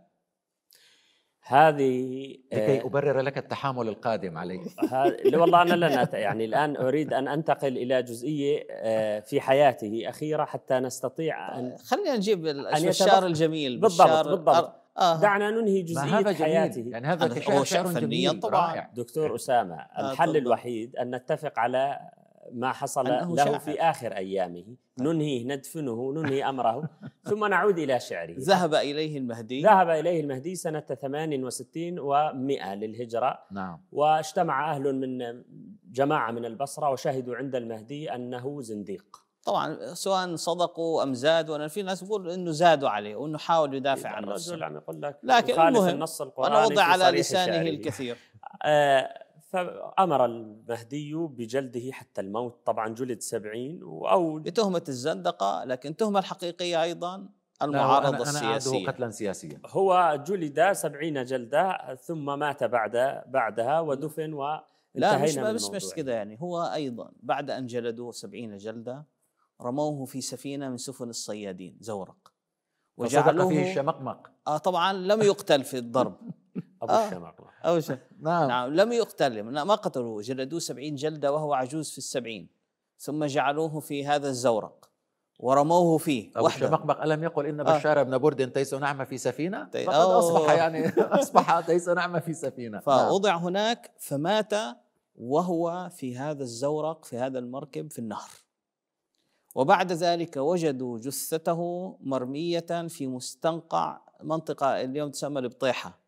هذه لكي أبرر لك التحامل القادم علي. والله أنا لن أت... يعني الآن أريد أن أنتقل إلى جزئية في حياته أخيرة حتى نستطيع أن خلينا نجيب الشعر الجميل. بالضبط بالضبط. آه. دعنا ننهي جزئية حياته. يعني هذا شعر, شعر فنيا طبعا. دكتور أسامة، الحل آه الوحيد أن نتفق على ما حصل له شاعر. في آخر أيامه ننهيه، ندفنه، ننهي أمره ثم نعود إلى شعره. ذهب إليه المهدي ذهب إليه المهدي سنة ثمان وستين ومئة للهجرة. نعم. واجتمع أهل من جماعة من البصرة وشهدوا عند المهدي أنه زنديق. طبعا سواء صدقوا أم زادوا، أنا في ناس يقول إنه زادوا عليه وإنه حاول يدافع عن نفسه، عم يقول لك لكن خالف النص القرآني، أنا وضع على لسانه شعره الكثير. آه فأمر المهدي بجلده حتى الموت. طبعا جلد سبعين أو بتهمة الزندقة، لكن تهمة الحقيقية أيضا المعارضة أنا السياسية. أنا قتلا سياسيا. هو جلد سبعين جلدة ثم مات بعد بعدها ودفن وانتهينا لا مش من مش مش كده يعني. هو أيضا بعد أن جلدوه سبعين جلدة رموه في سفينة من سفن الصيادين زورق وجعلوه فيه الشمقمق. آه طبعا لم يقتل في الضرب. أبو آه الشمقمق أبو ش... نعم. نعم لم يقتل، ما قتلوه، جلدوه سبعين جلدة وهو عجوز في السبعين، ثم جعلوه في هذا الزورق ورموه فيه. أبو الشمقمق ألم يقل إن بشار آه. بن برد تيس نعمة في سفينة؟ تي... فقد أصبح يعني أصبح تيس نعمة في سفينة. فوضع نعم. هناك فمات وهو في هذا الزورق في هذا المركب في النهر. وبعد ذلك وجدوا جثته مرمية في مستنقع منطقة اليوم تسمى البطيحة.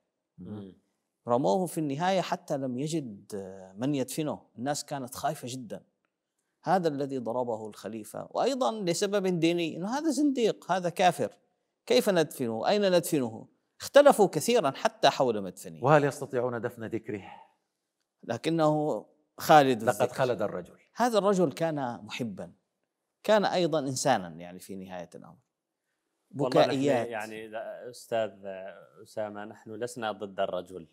رموه في النهاية حتى لم يجد من يدفنه، الناس كانت خايفة جدا. هذا الذي ضربه الخليفة، وأيضا لسبب ديني، إنه هذا زنديق، هذا كافر، كيف ندفنه؟ أين ندفنه؟ اختلفوا كثيرا حتى حول مدفنه. وهل يستطيعون دفن ذكره؟ لكنه خالد لقد الذكر. خلد الرجل. هذا الرجل كان محبا، كان أيضا إنسانا يعني في نهاية الأمر. بكائيات. يعني أستاذ أسامة، نحن لسنا ضد الرجل،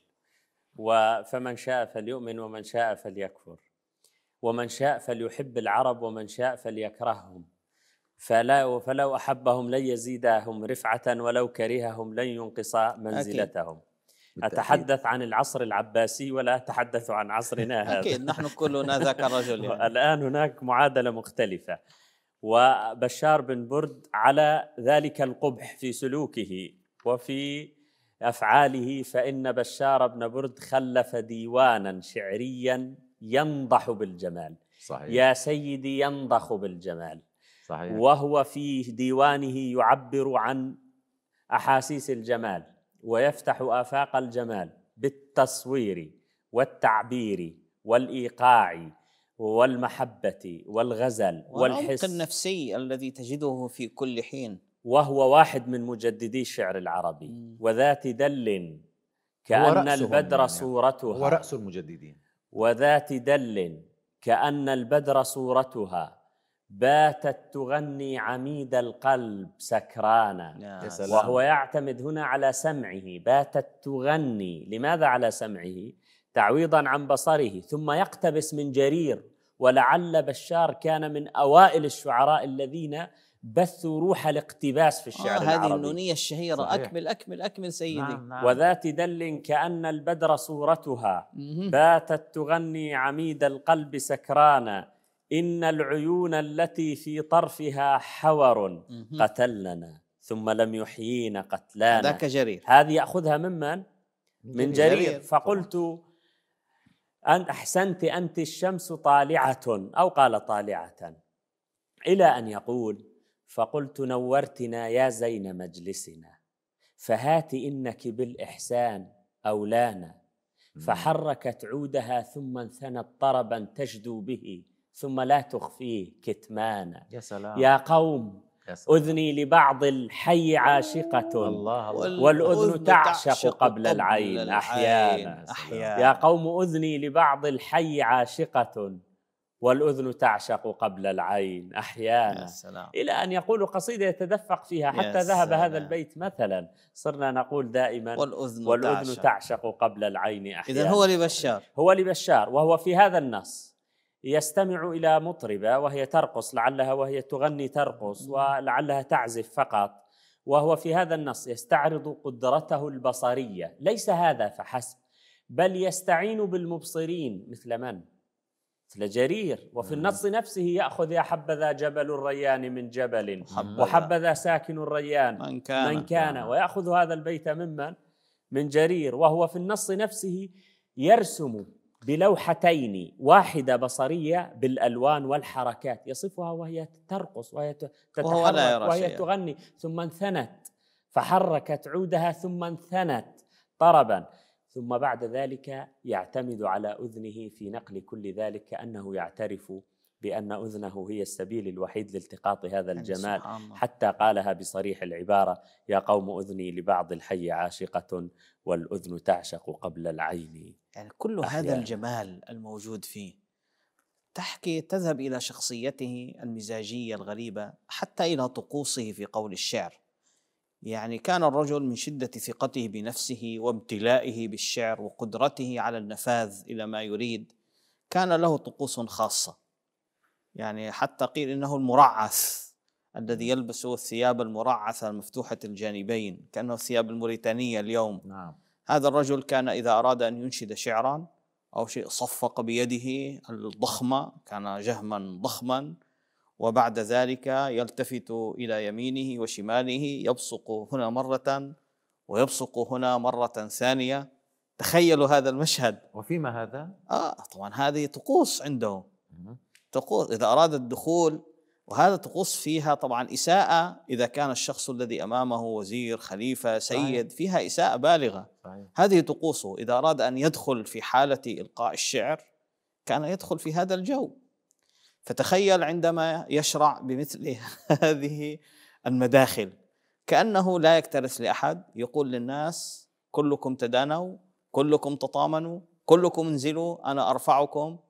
فمن شاء فليؤمن ومن شاء فليكفر، ومن شاء فليحب العرب ومن شاء فليكرههم، فلا فلو أحبهم لن يزيدهم رفعة ولو كرههم لن ينقص منزلتهم. أكيد. أتحدث عن العصر العباسي ولا أتحدث عن عصرنا هذا. أكيد نحن كلنا ذاك الرجل يعني. الآن هناك معادلة مختلفة. وبشار بن برد على ذلك القبح في سلوكه وفي أفعاله، فإن بشار بن برد خلف ديوانا شعريا ينضح بالجمال. صحيح. يا سيدي ينضح بالجمال. صحيح. وهو في ديوانه يعبر عن أحاسيس الجمال ويفتح آفاق الجمال بالتصوير والتعبير والإيقاع والمحبة والغزل والحس النفسي الذي تجده في كل حين. وهو واحد من مجددي الشعر العربي. م. وذات دل كأن البدر يعني صورتها، هو رأس المجددين. وذات دل كأن البدر صورتها باتت تغني عميد القلب سكرانا. وهو يعتمد هنا على سمعه، باتت تغني. لماذا على سمعه؟ تعويضا عن بصره. ثم يقتبس من جرير، ولعل بشار كان من أوائل الشعراء الذين بثوا روح الاقتباس في الشعر آه العربي. هذه النونية الشهيرة. صحيح. أكمل أكمل أكمل سيدي. نعم نعم. وذات دل كأن البدر صورتها باتت تغني عميد القلب سكرانا، إن العيون التي في طرفها حور قتلنا ثم لم يحيينا قتلانا. ذاك جرير. هذه يأخذها ممن؟ من جرير. جرير. فقلت أن أحسنت أنت الشمس طالعة، أو قال طالعة، إلى أن يقول فقلت نورتنا يا زين مجلسنا، فهات إنك بالإحسان أولانا. فحركت عودها ثم انثنت طربا تجدو به ثم لا تخفيه كتمانا. يا سلام. يا قوم أذني لبعض الحي عاشقة الله الله. والأذن تعشق, تعشق قبل, قبل العين, العين أحيانا. أحيانا. يا قوم أذني لبعض الحي عاشقة والأذن تعشق قبل العين أحيانا. إلى أن يقول قصيدة يتدفق فيها حتى ذهب هذا البيت مثلا. صرنا نقول دائما والأذن, والأذن تعشق. تعشق قبل العين أحيانا. إذن هو لبشار، هو لبشار، وهو في هذا النص يستمع إلى مطربة وهي ترقص، لعلها وهي تغني ترقص ولعلها تعزف فقط، وهو في هذا النص يستعرض قدرته البصرية. ليس هذا فحسب، بل يستعين بالمبصرين مثل من؟ مثل جرير. وفي النص نفسه يأخذ يا حبذا جبل الريان من جبل وحبذا ساكن الريان من كان, من كان. ويأخذ هذا البيت ممن؟ من جرير. وهو في النص نفسه يرسم بلوحتين، واحدة بصرية بالألوان والحركات، يصفها وهي ترقص وهي تتحرك وهي تغني، ثم انثنت فحركت عودها ثم انثنت طربا، ثم بعد ذلك يعتمد على أذنه في نقل كل ذلك، كأنه يعترف بأن أذنه هي السبيل الوحيد لالتقاط هذا الجمال، حتى قالها بصريح العبارة: يا قوم أذني لبعض الحي عاشقة والأذن تعشق قبل العين. يعني كل أحيانا. هذا الجمال الموجود فيه تحكي تذهب إلى شخصيته المزاجية الغريبة، حتى إلى طقوسه في قول الشعر. يعني كان الرجل من شدة ثقته بنفسه وامتلائه بالشعر وقدرته على النفاذ إلى ما يريد، كان له طقوس خاصة. يعني حتى قيل إنه المرعث الذي يلبس الثياب المرعثة المفتوحة الجانبين كأنه الثياب الموريتانية اليوم. نعم. هذا الرجل كان إذا أراد أن ينشد شعرا أو شيء صفق بيده الضخمة، كان جهما ضخما، وبعد ذلك يلتفت إلى يمينه وشماله، يبصق هنا مرة ويبصق هنا مرة ثانية. تخيلوا هذا المشهد. وفيما هذا؟ آه طبعا هذه طقوس عنده، طقوس إذا أراد الدخول، وهذا طقوس فيها طبعا إساءة إذا كان الشخص الذي أمامه وزير، خليفة، سيد، فيها إساءة بالغة. صحيح. هذه طقوسه. إذا أراد أن يدخل في حالة إلقاء الشعر كان يدخل في هذا الجو. فتخيل عندما يشرع بمثل هذه المداخل، كأنه لا يكترث لأحد، يقول للناس: كلكم تدانوا، كلكم تطامنوا، كلكم انزلوا، أنا أرفعكم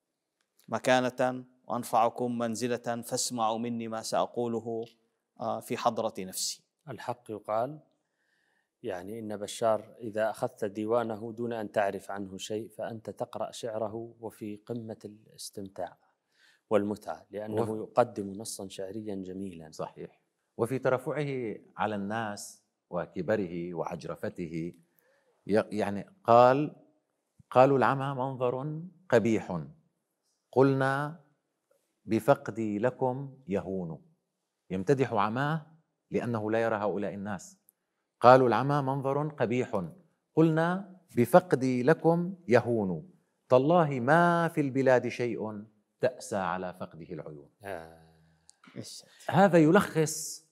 مكانة وأنفعكم منزلة، فاسمعوا مني ما سأقوله في حضرة نفسي. الحق يقال، يعني إن بشار إذا أخذت ديوانه دون أن تعرف عنه شيء فأنت تقرأ شعره وفي قمة الاستمتاع والمتعة، لأنه وف... يقدم نصا شعريا جميلا. صحيح. وفي ترفعه على الناس وكبره وعجرفته، يعني قال: قالوا العمى منظر قبيح، قلنا بفقدي لكم يهون. يمتدح عماه لأنه لا يرى هؤلاء الناس. قالوا العمى منظر قبيح، قلنا بفقدي لكم يهون، تالله ما في البلاد شيء تأسى على فقده العيون. آه. هذا يلخص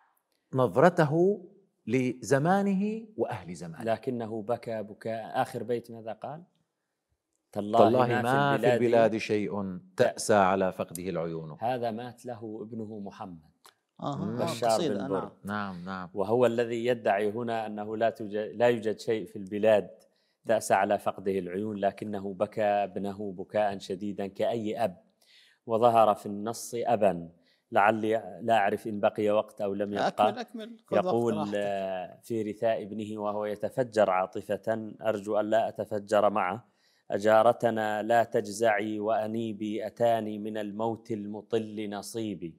نظرته لزمانه وأهل زمانه. لكنه بكى بكاء. آخر بيت ماذا قال؟ تالله, تالله ما, ما في, البلاد في البلاد شيء تأسى على فقده العيون. هذا مات له ابنه محمد آه بشار بن برد. نعم نعم. وهو الذي يدعي هنا أنه لا توجد لا يوجد شيء في البلاد تأسى على فقده العيون، لكنه بكى ابنه بكاء شديدا كأي أب. وظهر في النص أبا، لعلي لا أعرف إن بقي وقت أو لم يبقى. أكمل أكمل. يقول في رثاء ابنه وهو يتفجر عاطفة: أرجو أن لا أتفجر معه. أجارتنا لا تجزعي وأنيبي، أتاني من الموت المطل نصيبي.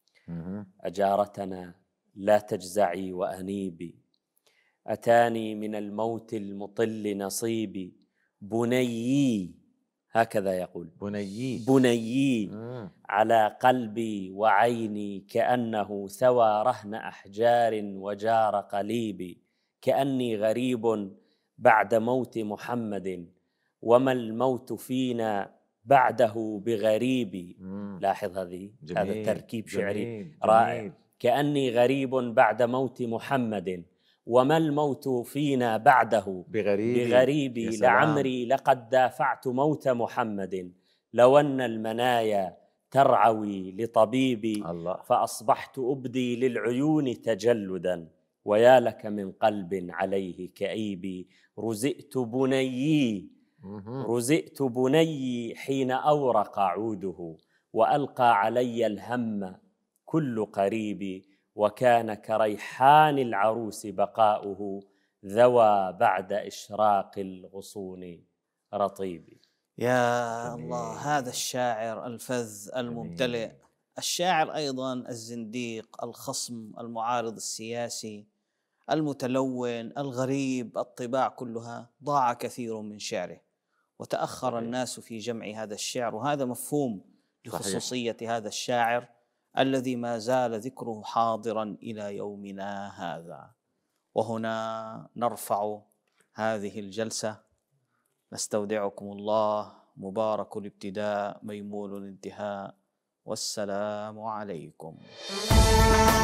أجارتنا لا تجزعي وأنيبي، أتاني من الموت المطل نصيبي. بنيي، هكذا يقول، بنيي بنيي على قلبي وعيني، كأنه ثوى رهن أحجار وجار قليبي. كأني غريب بعد موت محمد، وما الموت فينا بعده بغريب. لاحظ هذه، هذا التركيب شعري رائع. كأني غريب بعد موت محمد، وما الموت فينا بعده بغريب. بغريبي. لعمري لقد دافعت موت محمد، لو أن المنايا ترعوي لطبيبي الله. فأصبحت أبدي للعيون تجلدا ويا لك من قلب عليه كئيب. رزئت بنيي رزئت بنيي حين أورق عوده وألقى علي الهم كل قريب. وكان كريحان العروس بقاؤه ذوى بعد إشراق الغصون رطيب. يا جميل. الله، هذا الشاعر الفذ الممتلئ، جميل. الشاعر أيضا الزنديق، الخصم، المعارض السياسي، المتلون، الغريب، الطباع كلها ضاع كثير من شعره، وتأخر صحيح. الناس في جمع هذا الشعر، وهذا مفهوم لخصوصية صحيح. هذا الشاعر الذي ما زال ذكره حاضرا إلى يومنا هذا. وهنا نرفع هذه الجلسة، نستودعكم الله، مبارك الابتداء ميمون الانتهاء، والسلام عليكم.